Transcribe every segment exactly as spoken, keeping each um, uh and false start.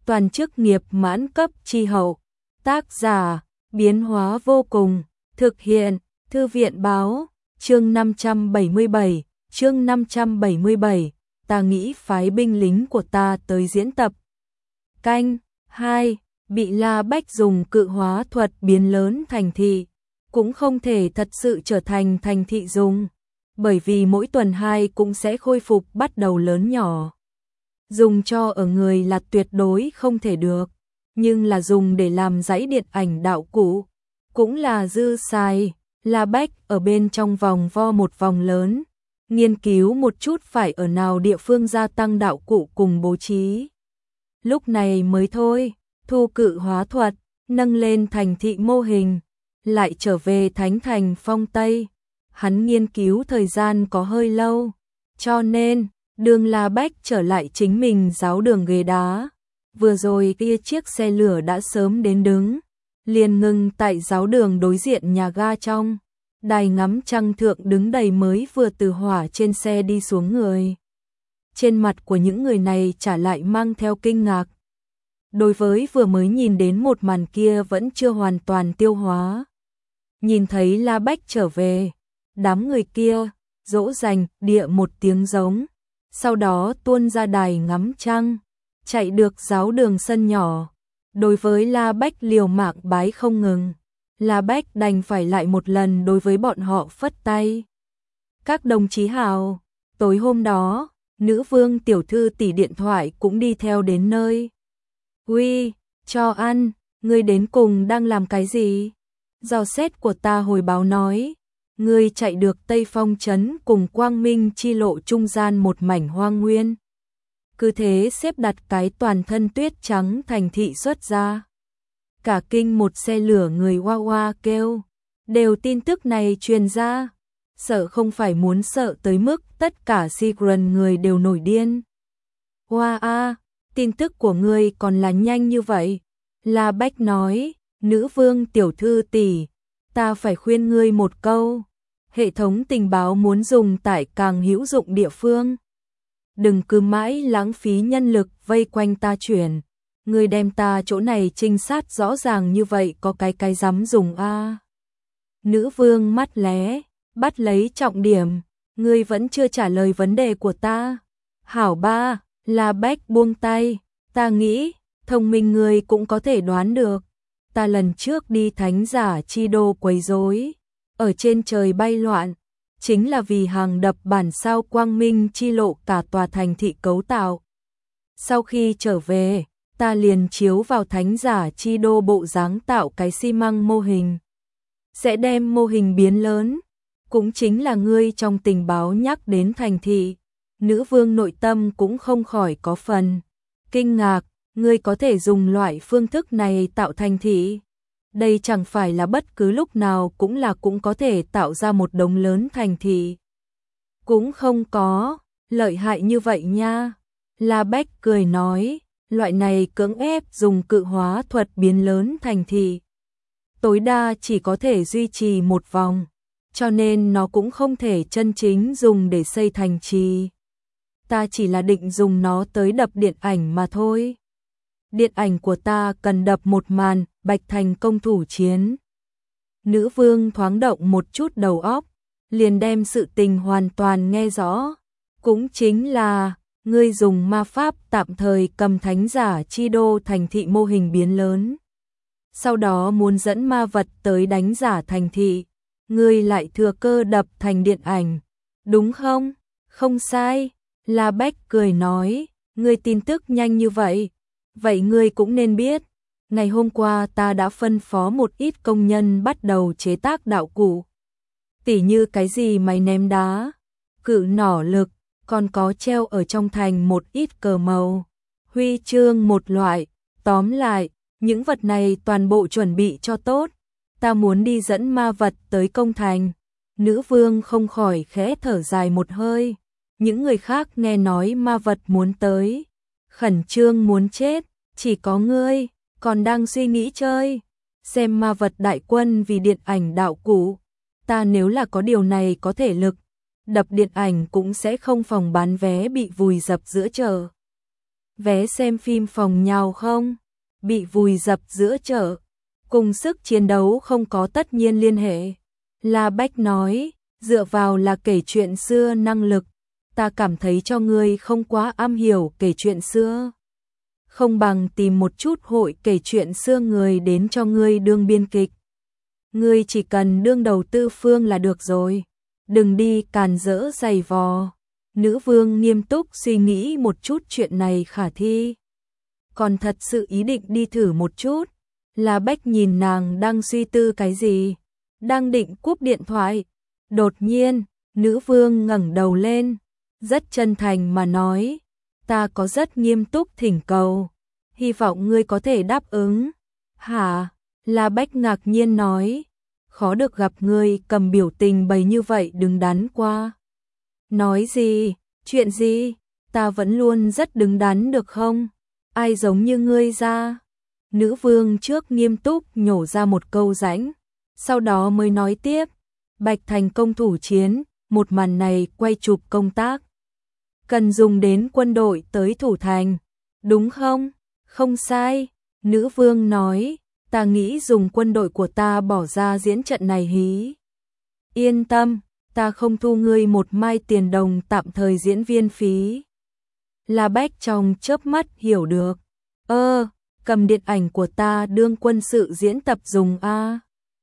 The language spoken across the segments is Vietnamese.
toàn chức nghiệp mãn cấp chi hậu. Tác giả, biến hóa vô cùng, thực hiện, Thư viện báo, chương năm trăm bảy mươi bảy, chương năm trăm bảy mươi bảy, ta nghĩ phái binh lính của ta tới diễn tập. Canh, hai, bị La Bách dùng cự hóa thuật biến lớn thành thị, cũng không thể thật sự trở thành thành thị dùng, bởi vì mỗi tuần hai cũng sẽ khôi phục bắt đầu lớn nhỏ. Dùng cho ở người là tuyệt đối không thể được, nhưng là dùng để làm dãy điện ảnh đạo cụ, cũng là dư xài. La Bách ở bên trong vòng vo một vòng lớn, nghiên cứu một chút phải ở nào địa phương gia tăng đạo cụ cùng bố trí. Lúc này mới thôi, thu cự hóa thuật, nâng lên thành thị mô hình, lại trở về Thánh Thành Phong Tây. Hắn nghiên cứu thời gian có hơi lâu, cho nên, đường La Bách trở lại chính mình giáo đường ghế đá. Vừa rồi kia chiếc xe lửa đã sớm đến đứng, liền ngừng tại giáo đường đối diện nhà ga trong. Đài ngắm trăng thượng đứng đầy mới vừa từ hỏa trên xe đi xuống người. Trên mặt của những người này trả lại mang theo kinh ngạc. Đối với vừa mới nhìn đến một màn kia vẫn chưa hoàn toàn tiêu hóa. Nhìn thấy La Bách trở về, đám người kia dỗ dành địa một tiếng giống, sau đó tuôn ra đài ngắm trăng, chạy được giáo đường sân nhỏ. Đối với La Bách liều mạng bái không ngừng, La Bách đành phải lại một lần đối với bọn họ phất tay. Các đồng chí hào, tối hôm đó, nữ vương tiểu thư tỷ điện thoại cũng đi theo đến nơi. Uy, cho ăn, ngươi đến cùng đang làm cái gì? Dò xét của ta hồi báo nói, ngươi chạy được Tây Phong trấn cùng Quang Minh chi lộ trung gian một mảnh hoang nguyên. Cứ thế xếp đặt cái toàn thân tuyết trắng thành thị xuất ra. Cả kinh một xe lửa người hoa hoa kêu, đều tin tức này truyền ra. Sợ không phải muốn sợ tới mức tất cả Sigurd người đều nổi điên. Hoa a, tin tức của ngươi còn là nhanh như vậy. La Bách nói, nữ vương tiểu thư tỷ, ta phải khuyên ngươi một câu. Hệ thống tình báo muốn dùng tại càng hữu dụng địa phương. Đừng cứ mãi lãng phí nhân lực vây quanh ta chuyển. Ngươi đem ta chỗ này trinh sát rõ ràng như vậy có cái cái dám dùng a. À. Nữ vương mắt lé, bắt lấy trọng điểm. Ngươi vẫn chưa trả lời vấn đề của ta. Hảo ba, La Bách buông tay. Ta nghĩ, thông minh ngươi cũng có thể đoán được. Ta lần trước đi thánh giả chi đô quấy rối, ở trên trời bay loạn, chính là vì hàng đập bản sao Quang Minh chi lộ cả tòa thành thị cấu tạo. Sau khi trở về, ta liền chiếu vào thánh giả chi đô bộ dáng tạo cái xi măng mô hình. Sẽ đem mô hình biến lớn, cũng chính là ngươi trong tình báo nhắc đến thành thị. Nữ vương nội tâm cũng không khỏi có phần kinh ngạc, ngươi có thể dùng loại phương thức này tạo thành thị. Đây chẳng phải là bất cứ lúc nào cũng là cũng có thể tạo ra một đống lớn thành thị. Cũng không có, lợi hại như vậy nha. La Bách cười nói, loại này cưỡng ép dùng cự hóa thuật biến lớn thành thị. Tối đa chỉ có thể duy trì một vòng, cho nên nó cũng không thể chân chính dùng để xây thành trì. Ta chỉ là định dùng nó tới đập điện ảnh mà thôi. Điện ảnh của ta cần đập một màn, Bạch Thành công thủ chiến. Nữ vương thoáng động một chút đầu óc, liền đem sự tình hoàn toàn nghe rõ. Cũng chính là, ngươi dùng ma pháp tạm thời cầm thánh giả chi đô thành thị mô hình biến lớn. Sau đó muốn dẫn ma vật tới đánh giả thành thị, ngươi lại thừa cơ đập thành điện ảnh. Đúng không? Không sai. La Bách cười nói, ngươi tin tức nhanh như vậy. Vậy ngươi cũng nên biết, ngày hôm qua ta đã phân phó một ít công nhân bắt đầu chế tác đạo cụ. Tỉ như cái gì máy ném đá, cự nỏ lực, còn có treo ở trong thành một ít cờ màu, huy chương một loại. Tóm lại, những vật này toàn bộ chuẩn bị cho tốt. Ta muốn đi dẫn ma vật tới công thành. Nữ vương không khỏi khẽ thở dài một hơi. Những người khác nghe nói ma vật muốn tới, khẩn trương muốn chết, chỉ có ngươi còn đang suy nghĩ chơi, xem ma vật đại quân vì điện ảnh đạo cụ. Ta nếu là có điều này có thể lực, đập điện ảnh cũng sẽ không phòng bán vé bị vùi dập giữa chợ. vé xem phim phòng nhào không? Bị vùi dập giữa chợ, cùng sức chiến đấu không có tất nhiên liên hệ. La Bách nói, dựa vào là kể chuyện xưa năng lực, ta cảm thấy cho ngươi không quá am hiểu kể chuyện xưa. Không bằng tìm một chút hội kể chuyện xưa người đến cho ngươi đương biên kịch. Ngươi chỉ cần đương đầu tư phương là được rồi, đừng đi càn rỡ giày vò. Nữ vương nghiêm túc suy nghĩ một chút chuyện này khả thi. Còn thật sự ý định đi thử một chút. La Bách nhìn nàng đang suy tư cái gì, đang định cúp điện thoại. Đột nhiên, nữ vương ngẩng đầu lên, rất chân thành mà nói, ta có rất nghiêm túc thỉnh cầu, hy vọng ngươi có thể đáp ứng. Hả? La Bách ngạc nhiên nói, khó được gặp ngươi cầm biểu tình bày như vậy đứng đắn qua. Nói gì? Chuyện gì? Ta vẫn luôn rất đứng đắn được không? Ai giống như ngươi ra? Nữ vương trước nghiêm túc nhổ ra một câu rãnh, sau đó mới nói tiếp, Bạch Thành công thủ chiến, một màn này quay chụp công tác. Cần dùng đến quân đội tới thủ thành, đúng không? Không sai, nữ vương nói, ta nghĩ dùng quân đội của ta bỏ ra diễn trận này hí. Yên tâm, ta không thu ngươi một mai tiền đồng tạm thời diễn viên phí. La Bách trong chớp mắt hiểu được, ơ, cầm điện ảnh của ta đương quân sự diễn tập dùng a.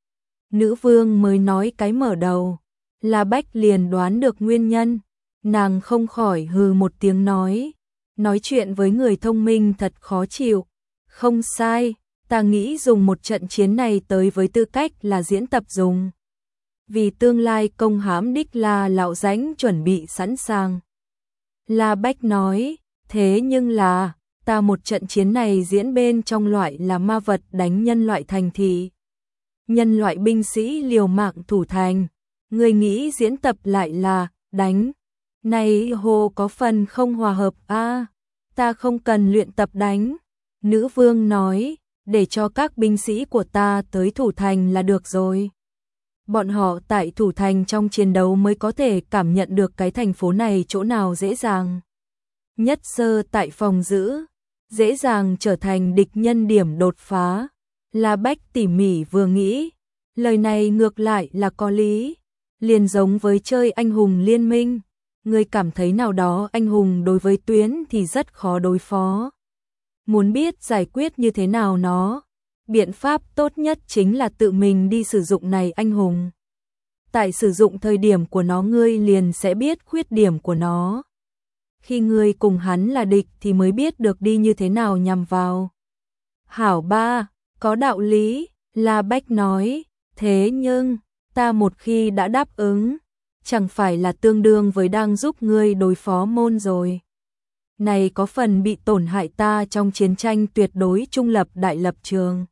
Nữ vương mới nói cái mở đầu, La Bách liền đoán được nguyên nhân, nàng không khỏi hừ một tiếng nói, nói chuyện với người thông minh thật khó chịu. Không sai, ta nghĩ dùng một trận chiến này tới với tư cách là diễn tập dùng. Vì tương lai công hãm Đích La lão rãnh chuẩn bị sẵn sàng. La Bách nói, thế nhưng là, ta một trận chiến này diễn bên trong loại là ma vật đánh nhân loại thành thị. Nhân loại binh sĩ liều mạng thủ thành, người nghĩ diễn tập lại là đánh. Này hồ có phần không hòa hợp a. À, ta không cần luyện tập đánh. Nữ vương nói, để cho các binh sĩ của ta tới thủ thành là được rồi. Bọn họ tại thủ thành trong chiến đấu mới có thể cảm nhận được cái thành phố này chỗ nào dễ dàng. Nhất sơ tại phòng giữ, dễ dàng trở thành địch nhân điểm đột phá. La Bách tỉ mỉ vừa nghĩ, lời này ngược lại là có lý, liền giống với chơi anh hùng liên minh. Người cảm thấy nào đó anh hùng đối với tuyến thì rất khó đối phó. Muốn biết giải quyết như thế nào nó, biện pháp tốt nhất chính là tự mình đi sử dụng này anh hùng. Tại sử dụng thời điểm của nó ngươi liền sẽ biết khuyết điểm của nó. Khi ngươi cùng hắn là địch thì mới biết được đi như thế nào nhằm vào. Hảo ba, có đạo lý, La Bách nói, thế nhưng, ta một khi đã đáp ứng, chẳng phải là tương đương với đang giúp ngươi đối phó môn rồi. Này có phần bị tổn hại ta trong chiến tranh tuyệt đối trung lập đại lập trường.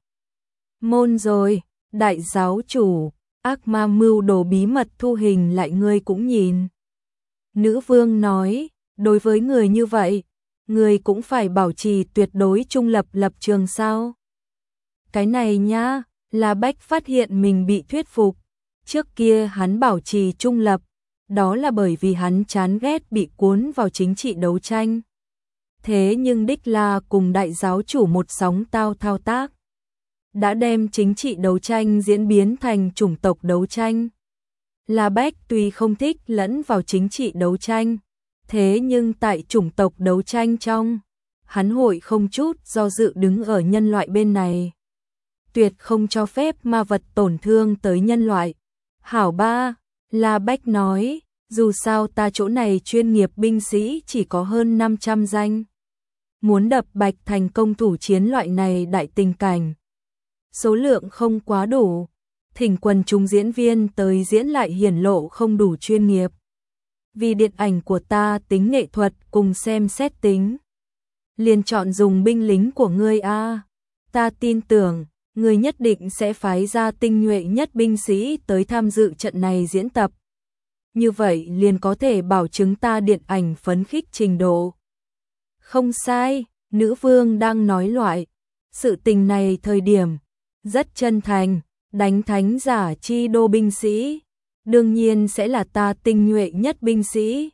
Môn rồi, đại giáo chủ, ác ma mưu đồ bí mật thu hình lại ngươi cũng nhìn. Nữ vương nói, đối với người như vậy, người cũng phải bảo trì tuyệt đối trung lập lập trường sao? Cái này nhá, La Bách phát hiện mình bị thuyết phục. Trước kia hắn bảo trì trung lập, đó là bởi vì hắn chán ghét bị cuốn vào chính trị đấu tranh. Thế nhưng Đích La cùng đại giáo chủ một sóng tao thao tác, đã đem chính trị đấu tranh diễn biến thành chủng tộc đấu tranh. La Bách tuy không thích lẫn vào chính trị đấu tranh, thế nhưng tại chủng tộc đấu tranh trong, hắn hội không chút do dự đứng ở nhân loại bên này. Tuyệt không cho phép ma vật tổn thương tới nhân loại. Hảo ba, La Bách nói, dù sao ta chỗ này chuyên nghiệp binh sĩ chỉ có hơn năm trăm danh. Muốn đập Bạch Thành công thủ chiến loại này đại tình cảnh, số lượng không quá đủ, thỉnh quần chúng diễn viên tới diễn lại hiển lộ không đủ chuyên nghiệp. Vì điện ảnh của ta tính nghệ thuật cùng xem xét tính, liền chọn dùng binh lính của ngươi a. Ta tin tưởng, ngươi nhất định sẽ phái ra tinh nhuệ nhất binh sĩ tới tham dự trận này diễn tập. Như vậy liền có thể bảo chứng ta điện ảnh phấn khích trình độ. Không sai, nữ vương đang nói loại sự tình này thời điểm rất chân thành, đánh thánh giả chi đô binh sĩ, đương nhiên sẽ là ta tinh nhuệ nhất binh sĩ.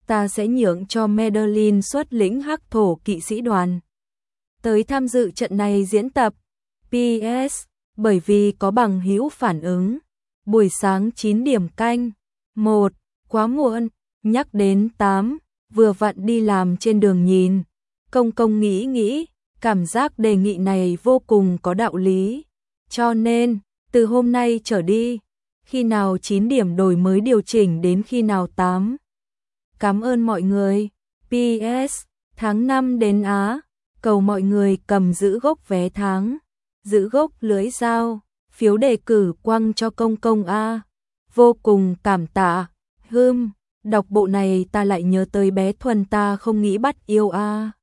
ta sẽ nhượng cho Madeline xuất lĩnh hắc thổ kỵ sĩ đoàn tới tham dự trận này diễn tập. pê ét. Bởi vì có bằng hữu phản ứng. Buổi sáng chín điểm canh. một. Quá muộn. Nhắc đến tám. Vừa vặn đi làm trên đường nhìn. Công công nghĩ nghĩ. Cảm giác đề nghị này vô cùng có đạo lý. Cho nên, từ hôm nay trở đi, khi nào chín điểm đổi mới điều chỉnh đến khi nào tám. Cảm ơn mọi người. pê ét. Tháng năm đến Á. Cầu mọi người cầm giữ gốc vé tháng. Giữ gốc lưỡi dao. Phiếu đề cử quăng cho công công A. Vô cùng cảm tạ. Hưm, đọc bộ này ta lại nhớ tới bé Thuần ta không nghĩ bắt yêu A.